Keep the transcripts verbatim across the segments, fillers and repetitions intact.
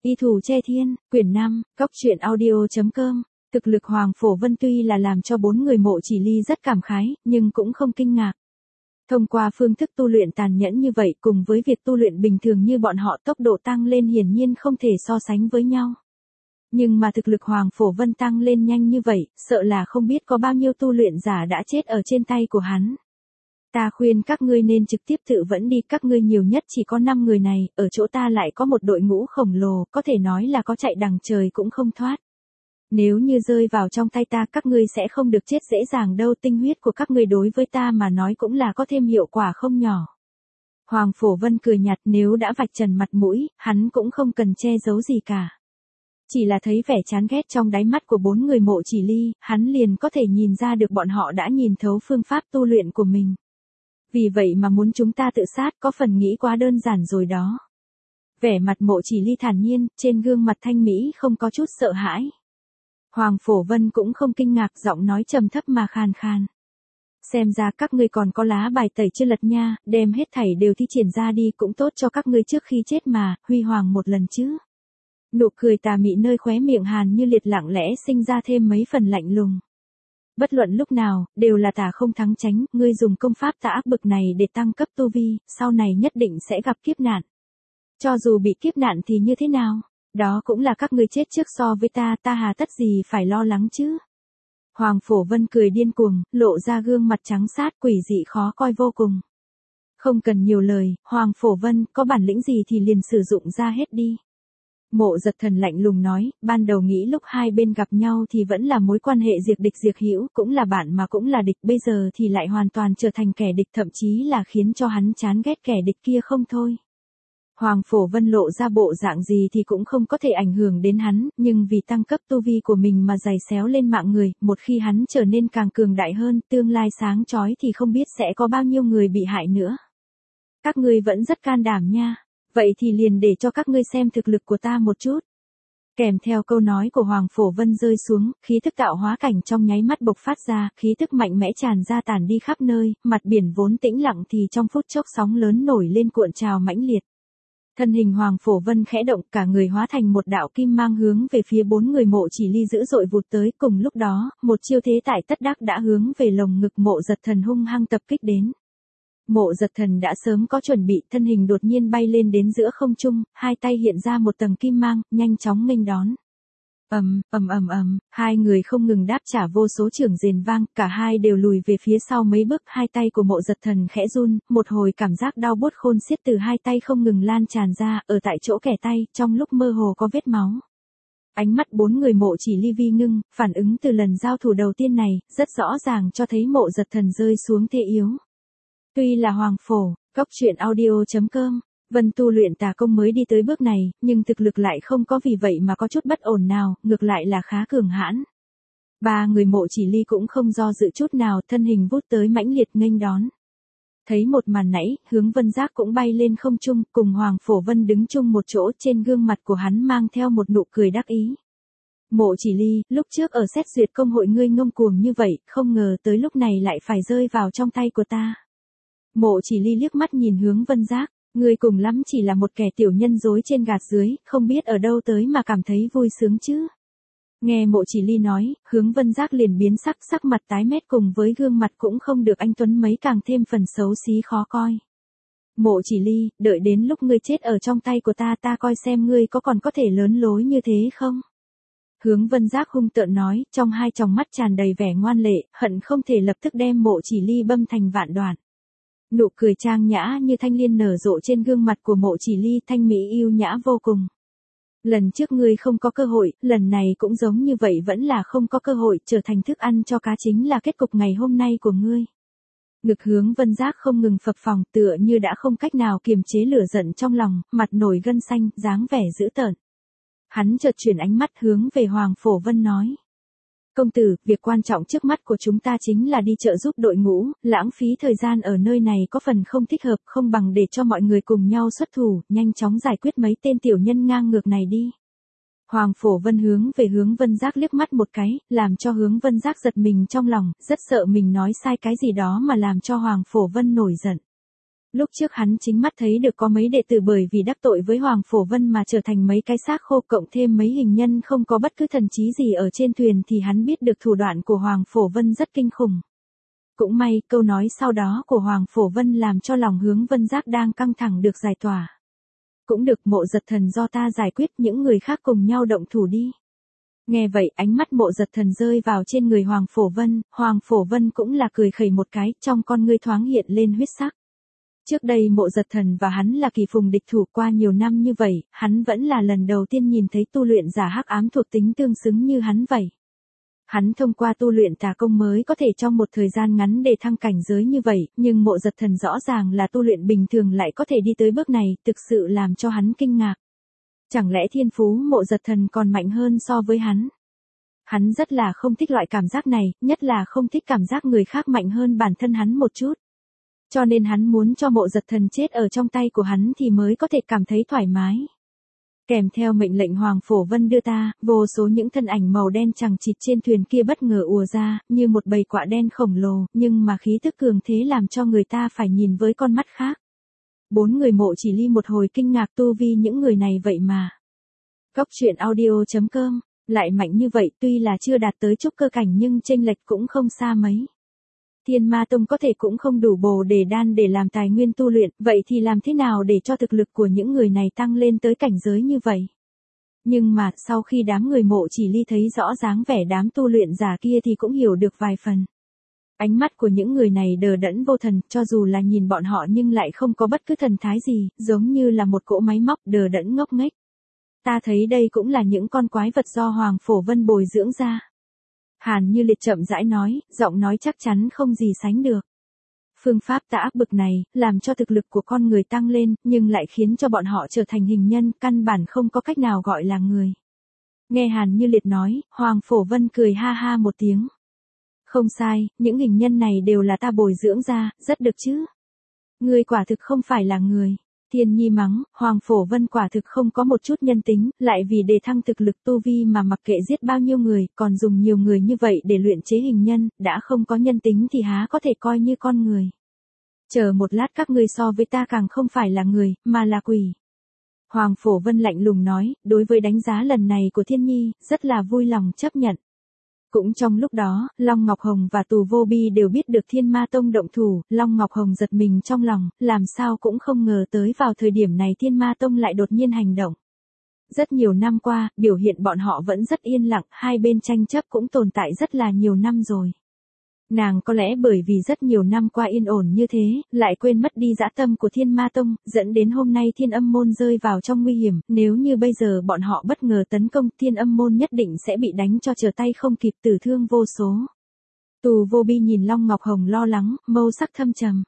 Y Thủ Che Thiên, quyển năm, cóc truyện audio chấm com. Thực lực Hoàng Phổ Vân tuy là làm cho bốn người Mộ Chỉ Ly rất cảm khái, nhưng cũng không kinh ngạc. Thông qua phương thức tu luyện tàn nhẫn như vậy cùng với việc tu luyện bình thường như bọn họ, tốc độ tăng lên hiển nhiên không thể so sánh với nhau. Nhưng mà thực lực Hoàng Phổ Vân tăng lên nhanh như vậy, sợ là không biết có bao nhiêu tu luyện giả đã chết ở trên tay của hắn. Ta khuyên các ngươi nên trực tiếp tự vẫn đi, các ngươi nhiều nhất chỉ có năm người này, ở chỗ ta lại có một đội ngũ khổng lồ, có thể nói là có chạy đằng trời cũng không thoát. Nếu như rơi vào trong tay ta, các ngươi sẽ không được chết dễ dàng đâu, tinh huyết của các ngươi đối với ta mà nói cũng là có thêm hiệu quả không nhỏ. Hoàng Phổ Vân cười nhạt, nếu đã vạch trần mặt mũi, hắn cũng không cần che giấu gì cả. Chỉ là thấy vẻ chán ghét trong đáy mắt của bốn người Mộ Chỉ Ly, hắn liền có thể nhìn ra được bọn họ đã nhìn thấu phương pháp tu luyện của mình. Vì vậy mà muốn chúng ta tự sát có phần nghĩ quá đơn giản rồi đó. Vẻ mặt Mộ Chỉ Ly thản nhiên, trên gương mặt thanh mỹ không có chút sợ hãi. Hoàng Phổ Vân cũng không kinh ngạc, giọng nói trầm thấp mà khàn khàn. Xem ra các ngươi còn có lá bài tẩy chưa lật nha, đem hết thảy đều thi triển ra đi, cũng tốt cho các ngươi trước khi chết mà, huy hoàng một lần chứ. Nụ cười tà mị nơi khóe miệng Hàn Như Liệt lặng lẽ sinh ra thêm mấy phần lạnh lùng. Bất luận lúc nào, đều là tà không thắng tránh, ngươi dùng công pháp tà ác bực này để tăng cấp tu vi, sau này nhất định sẽ gặp kiếp nạn. Cho dù bị kiếp nạn thì như thế nào? Đó cũng là các ngươi chết trước so với ta, ta hà tất gì phải lo lắng chứ? Hoàng Phổ Vân cười điên cuồng, lộ ra gương mặt trắng sát quỷ dị khó coi vô cùng. Không cần nhiều lời, Hoàng Phổ Vân, có bản lĩnh gì thì liền sử dụng ra hết đi. Mộ Giật Thần lạnh lùng nói, ban đầu nghĩ lúc hai bên gặp nhau thì vẫn là mối quan hệ diệt địch diệt hữu, cũng là bạn mà cũng là địch, bây giờ thì lại hoàn toàn trở thành kẻ địch, thậm chí là khiến cho hắn chán ghét kẻ địch kia không thôi. Hoàng Phổ Vân lộ ra bộ dạng gì thì cũng không có thể ảnh hưởng đến hắn, nhưng vì tăng cấp tu vi của mình mà giày xéo lên mạng người, một khi hắn trở nên càng cường đại hơn, tương lai sáng chói thì không biết sẽ có bao nhiêu người bị hại nữa. Các ngươi vẫn rất can đảm nha. Vậy thì liền để cho các ngươi xem thực lực của ta một chút. Kèm theo câu nói của Hoàng Phổ Vân rơi xuống, khí thức tạo hóa cảnh trong nháy mắt bộc phát ra, khí thức mạnh mẽ tràn ra tản đi khắp nơi, mặt biển vốn tĩnh lặng thì trong phút chốc sóng lớn nổi lên cuộn trào mãnh liệt. Thân hình Hoàng Phổ Vân khẽ động, cả người hóa thành một đạo kim mang hướng về phía bốn người Mộ Chỉ Ly dữ dội vụt tới, cùng lúc đó, một chiêu thế tại tất đắc đã hướng về lồng ngực Mộ Giật Thần hung hăng tập kích đến. Mộ Giật Thần đã sớm có chuẩn bị, thân hình đột nhiên bay lên đến giữa không trung, hai tay hiện ra một tầng kim mang, nhanh chóng nghênh đón. Ầm, ầm ầm ầm, hai người không ngừng đáp trả vô số chưởng rền vang, cả hai đều lùi về phía sau mấy bước, hai tay của Mộ Giật Thần khẽ run, một hồi cảm giác đau buốt khôn xiết từ hai tay không ngừng lan tràn ra, ở tại chỗ kẻ tay, trong lúc mơ hồ có vết máu. Ánh mắt bốn người Mộ Chỉ Ly vi ngưng, phản ứng từ lần giao thủ đầu tiên này, rất rõ ràng cho thấy Mộ Giật Thần rơi xuống thế yếu. Tuy là Hoàng Phổ, cóc truyện audio chấm com, Vân tu luyện tà công mới đi tới bước này, nhưng thực lực lại không có vì vậy mà có chút bất ổn nào, ngược lại là khá cường hãn. Ba người Mộ Chỉ Ly cũng không do dự chút nào, thân hình vút tới mãnh liệt nghênh đón. Thấy một màn nãy, Hướng Vân Giác cũng bay lên không trung, cùng Hoàng Phổ Vân đứng chung một chỗ, trên gương mặt của hắn mang theo một nụ cười đắc ý. Mộ Chỉ Ly, lúc trước ở xét duyệt công hội ngươi ngông cuồng như vậy, không ngờ tới lúc này lại phải rơi vào trong tay của ta. Mộ Chỉ Ly liếc mắt nhìn Hướng Vân Giác, ngươi cùng lắm chỉ là một kẻ tiểu nhân dối trên gạt dưới, không biết ở đâu tới mà cảm thấy vui sướng chứ. Nghe Mộ Chỉ Ly nói, Hướng Vân Giác liền biến sắc, sắc mặt tái mét cùng với gương mặt cũng không được anh tuấn mấy, càng thêm phần xấu xí khó coi. Mộ Chỉ Ly, đợi đến lúc ngươi chết ở trong tay của ta, ta coi xem ngươi có còn có thể lớn lối như thế không. Hướng Vân Giác hung tợn nói, trong hai tròng mắt tràn đầy vẻ ngoan lệ, hận không thể lập tức đem Mộ Chỉ Ly băm thành vạn đoạn. Nụ cười trang nhã như thanh liên nở rộ trên gương mặt của Mộ Chỉ Ly, thanh mỹ yêu nhã vô cùng. Lần trước ngươi không có cơ hội, lần này cũng giống như vậy, vẫn là không có cơ hội, trở thành thức ăn cho cá chính là kết cục ngày hôm nay của ngươi. Ngực Hướng Vân Giác không ngừng phập phồng, tựa như đã không cách nào kiềm chế lửa giận trong lòng, mặt nổi gân xanh, dáng vẻ dữ tợn. Hắn chợt chuyển ánh mắt hướng về Hoàng Phổ Vân nói. Công tử, việc quan trọng trước mắt của chúng ta chính là đi trợ giúp đội ngũ, lãng phí thời gian ở nơi này có phần không thích hợp, không bằng để cho mọi người cùng nhau xuất thủ, nhanh chóng giải quyết mấy tên tiểu nhân ngang ngược này đi. Hoàng Phổ Vân hướng về Hướng Vân Giác liếc mắt một cái, làm cho Hướng Vân Giác giật mình trong lòng, rất sợ mình nói sai cái gì đó mà làm cho Hoàng Phổ Vân nổi giận. Lúc trước hắn chính mắt thấy được có mấy đệ tử bởi vì đắc tội với Hoàng Phổ Vân mà trở thành mấy cái xác khô, cộng thêm mấy hình nhân không có bất cứ thần trí gì ở trên thuyền, thì hắn biết được thủ đoạn của Hoàng Phổ Vân rất kinh khủng. Cũng may, câu nói sau đó của Hoàng Phổ Vân làm cho lòng Hướng Vân Giác đang căng thẳng được giải tỏa. Cũng được, Mộ Giật Thần do ta giải quyết, những người khác cùng nhau động thủ đi. Nghe vậy, ánh mắt Mộ Giật Thần rơi vào trên người Hoàng Phổ Vân, Hoàng Phổ Vân cũng là cười khẩy một cái, trong con ngươi thoáng hiện lên huyết sắc. Trước đây Mộ Giật Thần và hắn là kỳ phùng địch thủ, qua nhiều năm như vậy, hắn vẫn là lần đầu tiên nhìn thấy tu luyện giả hắc ám thuộc tính tương xứng như hắn vậy. Hắn thông qua tu luyện tà công mới có thể trong một thời gian ngắn để thăng cảnh giới như vậy, nhưng Mộ Giật Thần rõ ràng là tu luyện bình thường lại có thể đi tới bước này, thực sự làm cho hắn kinh ngạc. Chẳng lẽ thiên phú Mộ Giật Thần còn mạnh hơn so với hắn? Hắn rất là không thích loại cảm giác này, nhất là không thích cảm giác người khác mạnh hơn bản thân hắn một chút. Cho nên hắn muốn cho Mộ Giật Thần chết ở trong tay của hắn thì mới có thể cảm thấy thoải mái. Kèm theo mệnh lệnh Hoàng Phổ Vân đưa ta, vô số những thân ảnh màu đen chằng chịt trên thuyền kia bất ngờ ùa ra, như một bầy quạ đen khổng lồ, nhưng mà khí tức cường thế làm cho người ta phải nhìn với con mắt khác. Bốn người Mộ Chỉ Ly một hồi kinh ngạc tu vi những người này vậy mà. Cốc truyện audio chấm com, lại mạnh như vậy, tuy là chưa đạt tới trúc cơ cảnh nhưng chênh lệch cũng không xa mấy. Thiên Ma Tông có thể cũng không đủ bồ đề đan để làm tài nguyên tu luyện, vậy thì làm thế nào để cho thực lực của những người này tăng lên tới cảnh giới như vậy? Nhưng mà, sau khi đám người Mộ Chỉ Ly thấy rõ dáng vẻ đám tu luyện giả kia thì cũng hiểu được vài phần. Ánh mắt của những người này đờ đẫn vô thần, cho dù là nhìn bọn họ nhưng lại không có bất cứ thần thái gì, giống như là một cỗ máy móc đờ đẫn ngốc nghếch. Ta thấy đây cũng là những con quái vật do Hoàng Phổ Vân bồi dưỡng ra. Hàn Như Liệt chậm rãi nói, giọng nói chắc chắn không gì sánh được. Phương pháp tà ác bực này, làm cho thực lực của con người tăng lên, nhưng lại khiến cho bọn họ trở thành hình nhân, căn bản không có cách nào gọi là người. Nghe Hàn Như Liệt nói, Hoàng Phổ Vân cười ha ha một tiếng. Không sai, những hình nhân này đều là ta bồi dưỡng ra, rất được chứ. Ngươi quả thực không phải là người. Thiên Nhi mắng, Hoàng Phổ Vân quả thực không có một chút nhân tính, lại vì đề thăng thực lực tu vi mà mặc kệ giết bao nhiêu người, còn dùng nhiều người như vậy để luyện chế hình nhân, đã không có nhân tính thì há có thể coi như con người. Chờ một lát, các ngươi so với ta càng không phải là người, mà là quỷ. Hoàng Phổ Vân lạnh lùng nói, đối với đánh giá lần này của Thiên Nhi, rất là vui lòng chấp nhận. Cũng trong lúc đó, Long Ngọc Hồng và Tù Vô Bi đều biết được Thiên Ma Tông động thủ, Long Ngọc Hồng giật mình trong lòng, làm sao cũng không ngờ tới vào thời điểm này Thiên Ma Tông lại đột nhiên hành động. Rất nhiều năm qua, biểu hiện bọn họ vẫn rất yên lặng, hai bên tranh chấp cũng tồn tại rất là nhiều năm rồi. Nàng có lẽ bởi vì rất nhiều năm qua yên ổn như thế, lại quên mất đi dã tâm của Thiên Ma Tông, dẫn đến hôm nay Thiên Âm Môn rơi vào trong nguy hiểm, nếu như bây giờ bọn họ bất ngờ tấn công, Thiên Âm Môn nhất định sẽ bị đánh cho trở tay không kịp, tử thương vô số. Tù Vô Bi nhìn Long Ngọc Hồng lo lắng, mâu sắc thâm trầm.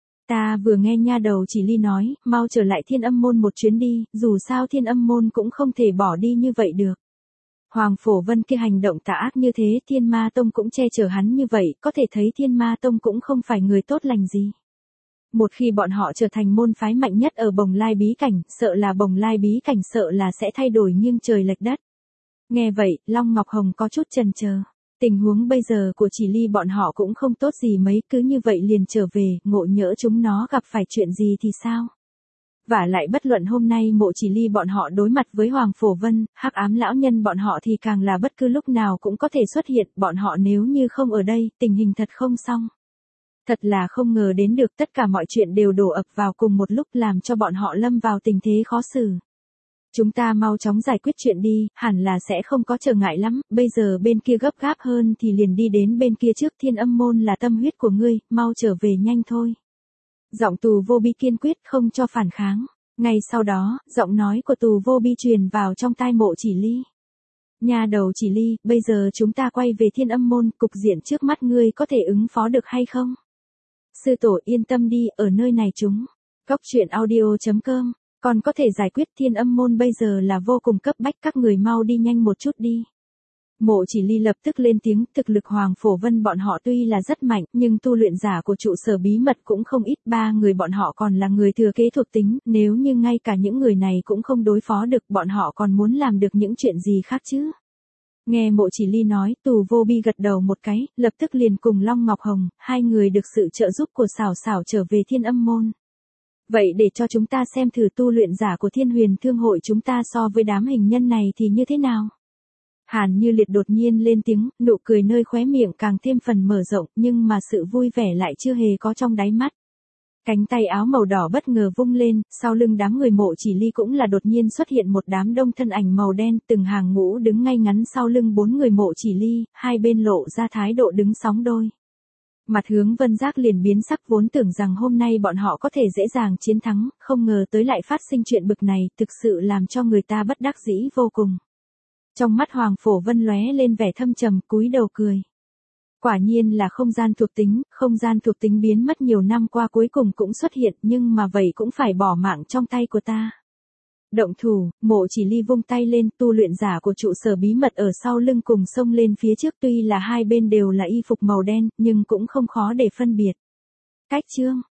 Ta vừa nghe nha đầu Chỉ Ly nói, mau trở lại Thiên Âm Môn một chuyến đi, dù sao Thiên Âm Môn cũng không thể bỏ đi như vậy được. Hoàng Phổ Vân kia hành động tà ác như thế, Thiên Ma Tông cũng che chở hắn như vậy, có thể thấy Thiên Ma Tông cũng không phải người tốt lành gì. Một khi bọn họ trở thành môn phái mạnh nhất ở Bồng Lai bí cảnh, sợ là Bồng Lai bí cảnh sợ là sẽ thay đổi nghiêng trời lệch đất. Nghe vậy, Long Ngọc Hồng có chút chần chờ. Tình huống bây giờ của Chỉ Ly bọn họ cũng không tốt gì mấy, cứ như vậy liền trở về, ngộ nhỡ chúng nó gặp phải chuyện gì thì sao? Vả lại bất luận hôm nay Mộ Chỉ Ly bọn họ đối mặt với Hoàng Phổ Vân, hắc ám lão nhân bọn họ thì càng là bất cứ lúc nào cũng có thể xuất hiện, bọn họ nếu như không ở đây, tình hình thật không xong. Thật là không ngờ đến được, tất cả mọi chuyện đều đổ ập vào cùng một lúc làm cho bọn họ lâm vào tình thế khó xử. Chúng ta mau chóng giải quyết chuyện đi, hẳn là sẽ không có trở ngại lắm, bây giờ bên kia gấp gáp hơn thì liền đi đến bên kia trước. Thiên Âm Môn là tâm huyết của ngươi, mau trở về nhanh thôi. Giọng Tù Vô Bi kiên quyết không cho phản kháng. Ngay sau đó, giọng nói của Tù Vô Bi truyền vào trong tai Mộ Chỉ Ly. Nhà đầu Chỉ Ly, bây giờ chúng ta quay về Thiên Âm Môn, cục diện trước mắt ngươi có thể ứng phó được hay không? Sư tổ yên tâm đi, ở nơi này chúng. Cốc truyện audio chấm com, còn có thể giải quyết. Thiên Âm Môn bây giờ là vô cùng cấp bách, các người mau đi nhanh một chút đi. Mộ Chỉ Ly lập tức lên tiếng, thực lực Hoàng Phổ Vân bọn họ tuy là rất mạnh, nhưng tu luyện giả của trụ sở bí mật cũng không ít, ba người bọn họ còn là người thừa kế thuộc tính, nếu như ngay cả những người này cũng không đối phó được, bọn họ còn muốn làm được những chuyện gì khác chứ? Nghe Mộ Chỉ Ly nói, Tù Vô Bi gật đầu một cái, lập tức liền cùng Long Ngọc Hồng, hai người được sự trợ giúp của Sảo Sảo trở về Thiên Âm Môn. Vậy để cho chúng ta xem thử tu luyện giả của Thiên Huyền Thương hội chúng ta so với đám hình nhân này thì như thế nào. Hàn Như Liệt đột nhiên lên tiếng, nụ cười nơi khóe miệng càng thêm phần mở rộng, nhưng mà sự vui vẻ lại chưa hề có trong đáy mắt. Cánh tay áo màu đỏ bất ngờ vung lên, sau lưng đám người Mộ Chỉ Ly cũng là đột nhiên xuất hiện một đám đông thân ảnh màu đen, từng hàng ngũ đứng ngay ngắn sau lưng bốn người Mộ Chỉ Ly, hai bên lộ ra thái độ đứng sóng đôi. Mặt Hướng Vân Giác liền biến sắc, vốn tưởng rằng hôm nay bọn họ có thể dễ dàng chiến thắng, không ngờ tới lại phát sinh chuyện bực này, thực sự làm cho người ta bất đắc dĩ vô cùng. Trong mắt Hoàng Phổ Vân lóe lên vẻ thâm trầm, cúi đầu cười. Quả nhiên là không gian thuộc tính, không gian thuộc tính biến mất nhiều năm qua cuối cùng cũng xuất hiện, nhưng mà vậy cũng phải bỏ mạng trong tay của ta. Động thủ, Mộ Chỉ Ly vung tay lên, tu luyện giả của trụ sở bí mật ở sau lưng cùng xông lên phía trước, tuy là hai bên đều là y phục màu đen, nhưng cũng không khó để phân biệt. Cách chương